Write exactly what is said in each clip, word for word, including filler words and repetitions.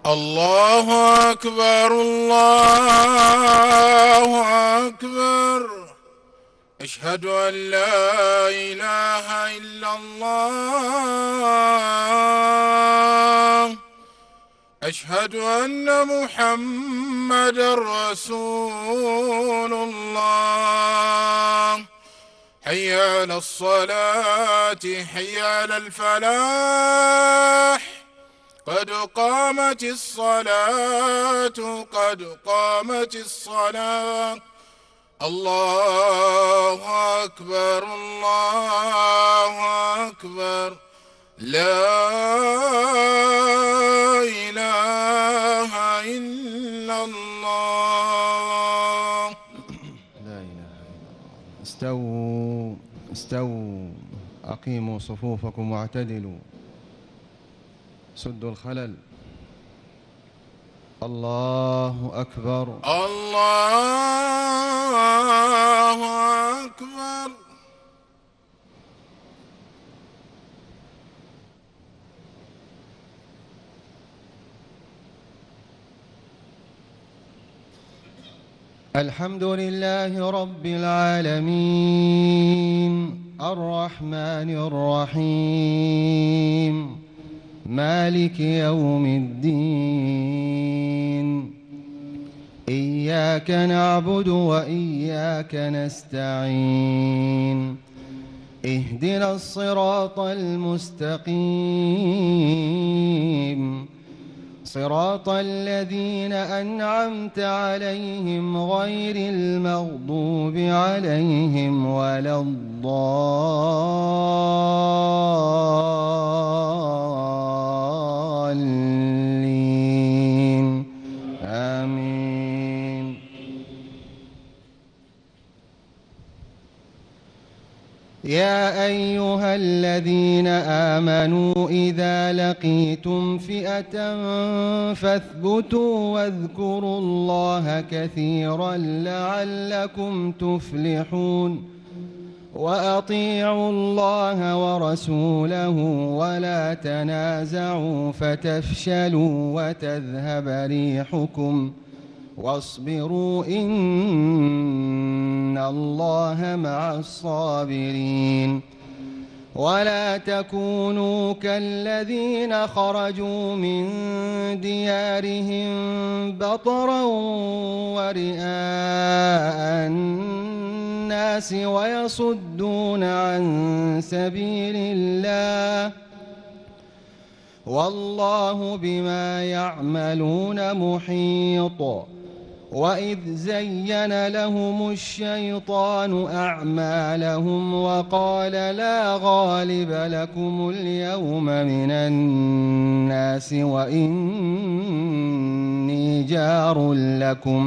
الله أكبر الله أكبر. أشهد أن لا إله إلا الله. أشهد أن محمدًا رسول الله. حي على الصلاة حي على الفلاح. قد قامت الصلاة قد قامت الصلاة. الله أكبر الله أكبر. لا إله إلا الله. لا إله إلا الله. استووا استووا أقيموا صفوفكم واعتدلوا. سدوا الخلل. الله أكبر الله أكبر. الحمد لله رب العالمين الرحمن الرحيم مالك يوم الدين. إياك نعبد وإياك نستعين. اهدنا الصراط المستقيم صراط الذين أنعمت عليهم غير المغضوب عليهم ولا الضالين. آمين. يا أيها الذين آمنوا إذا لقيتم فئة فاثبتوا واذكروا الله كثيرا لعلكم تفلحون. وأطيعوا الله ورسوله ولا تنازعوا فتفشلوا وتذهب ريحكم واصبروا إن الله مع الصابرين. ولا تكونوا كالذين خرجوا من ديارهم بطرا ورئاء الناس ويصدون عن سبيل الله والله بما يعملون محيط. وإذ زين لهم الشيطان أعمالهم وقال لا غالب لكم اليوم من الناس وإني جار لكم.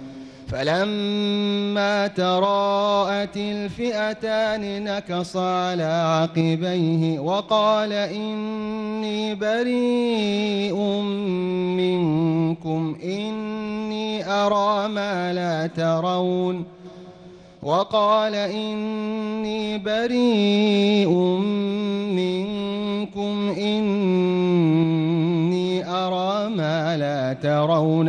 فلما تراءت الفئتان نكص على عقبيه وقال إني بريء منكم إني أرى ما لا ترون. وقال إني بريء منكم إني أرى ما لا ترون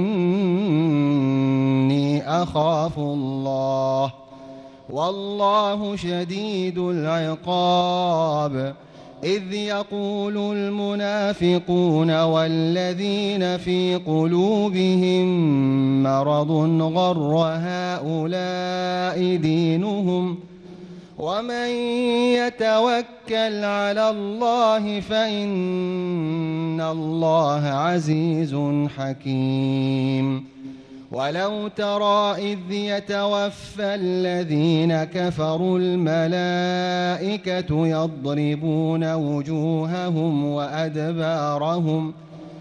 إني أخاف الله والله شديد العقاب. إذ يقول المنافقون والذين في قلوبهم مرض غر هؤلاء دينهم ومن يتوكل على الله فإن الله عزيز حكيم. ولو ترى إذ يتوفى الذين كفروا الملائكة يضربون وجوههم وأدبارهم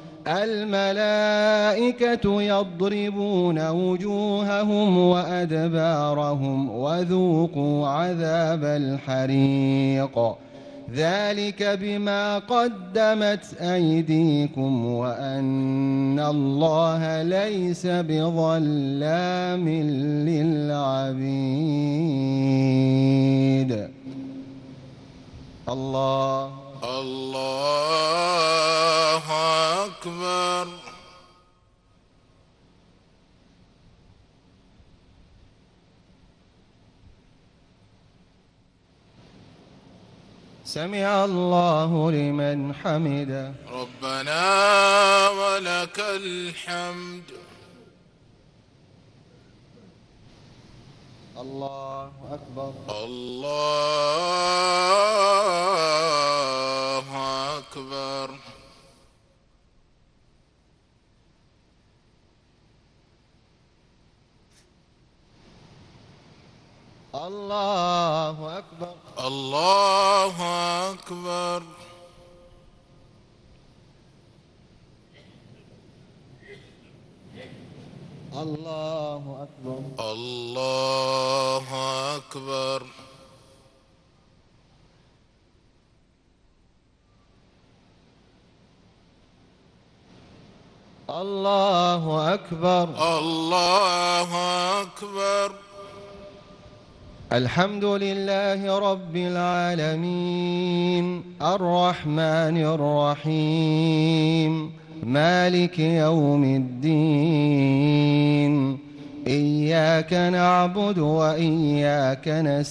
الملائكة يضربون وجوههم وأدبارهم وذوقوا عذاب الحريق ذلك بما قدمت أيديكم وأن الله ليس بظلام للعبيد. الله الله أكبر. سمع الله لمن حمده. ربنا ولك الحمد. الله أكبر. الله أكبر. الله أكبر. الله أكبر. الله أكبر. الله أكبر. الله أكبر. الله أكبر. الحمد لله رب العالمين الرحمن الرحيم مالك يوم الدين إياك نعبد وإياك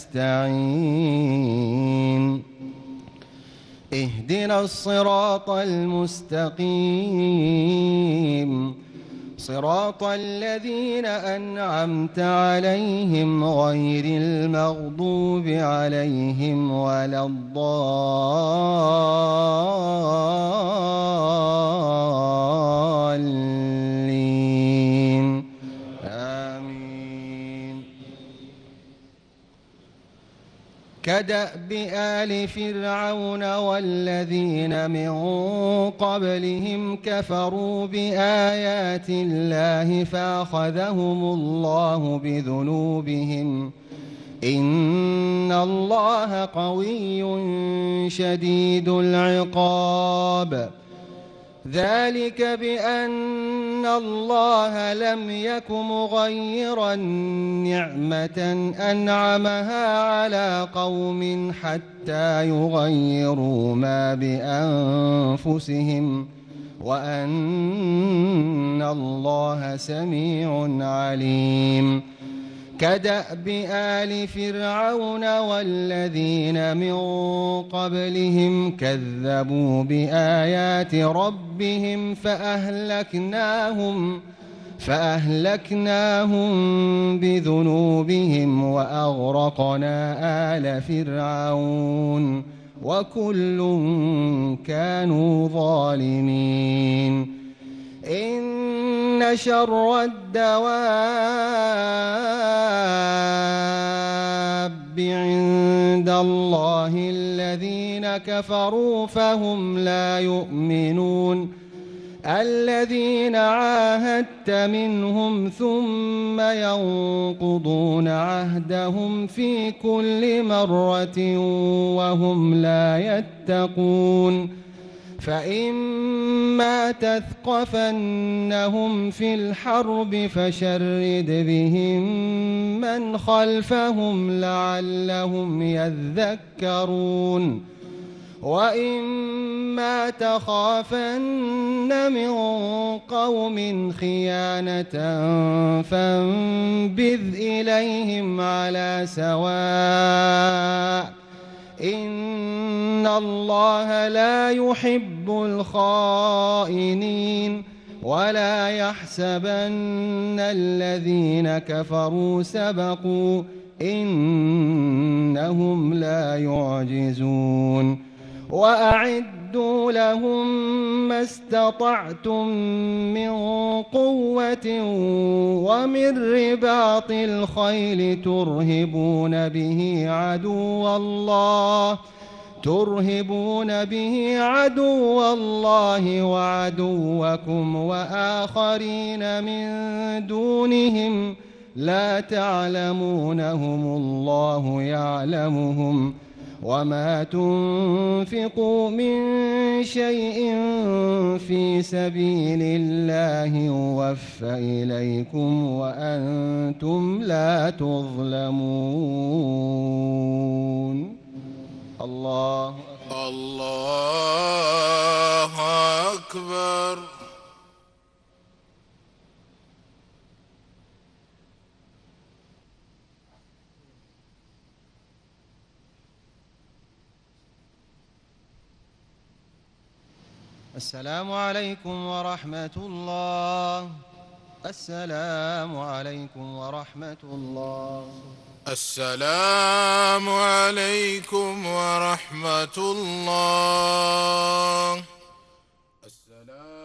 نستعين اهدنا الصراط المستقيم صراط الذين أنعمت عليهم غير المغضوب عليهم ولا الضالين آمين. كدأب آل فرعون والذين من قبلهم كفروا بآيات الله فأخذهم الله بذنوبهم إن الله قوي شديد العقاب. ذلك بأن الله لم يك مغيرا نعمة أنعمها على قوم حتى يغيروا ما بأنفسهم وأن الله سميع عليم. كدأب آل فرعون والذين من قبلهم كذبوا بآيات ربهم فأهلكناهم فأهلكناهم بذنوبهم وأغرقنا آل فرعون وكل كانوا ظالمين. إن شر الدواب عند الله الذين كفروا فهم لا يؤمنون. الذين عاهدت منهم ثم ينقضون عهدهم في كل مرة وهم لا يتقون. فإما تثقفنهم في الحرب فشرد بهم من خلفهم لعلهم يذكرون. وإما تخافن من قوم خيانة فانبذ إليهم على سواء إن الله لا يحب الخائنين. ولا يحسبن الذين كفروا سبقوا إنهم لا يعجزون. وأعدوا لهم ما استطعتم من قوة ومن رباط الخيل ترهبون به عدو الله ترهبون به عدو الله وعدوكم وآخرين من دونهم لا تعلمونهم الله يعلمهم. وما تنفقوا من شيء في سبيل الله يوفى إليكم وأنتم لا تظلمون. الله أكبر. الله أكبر. السلام عليكم ورحمة الله. السلام عليكم ورحمة الله. السلام عليكم ورحمة الله. السلام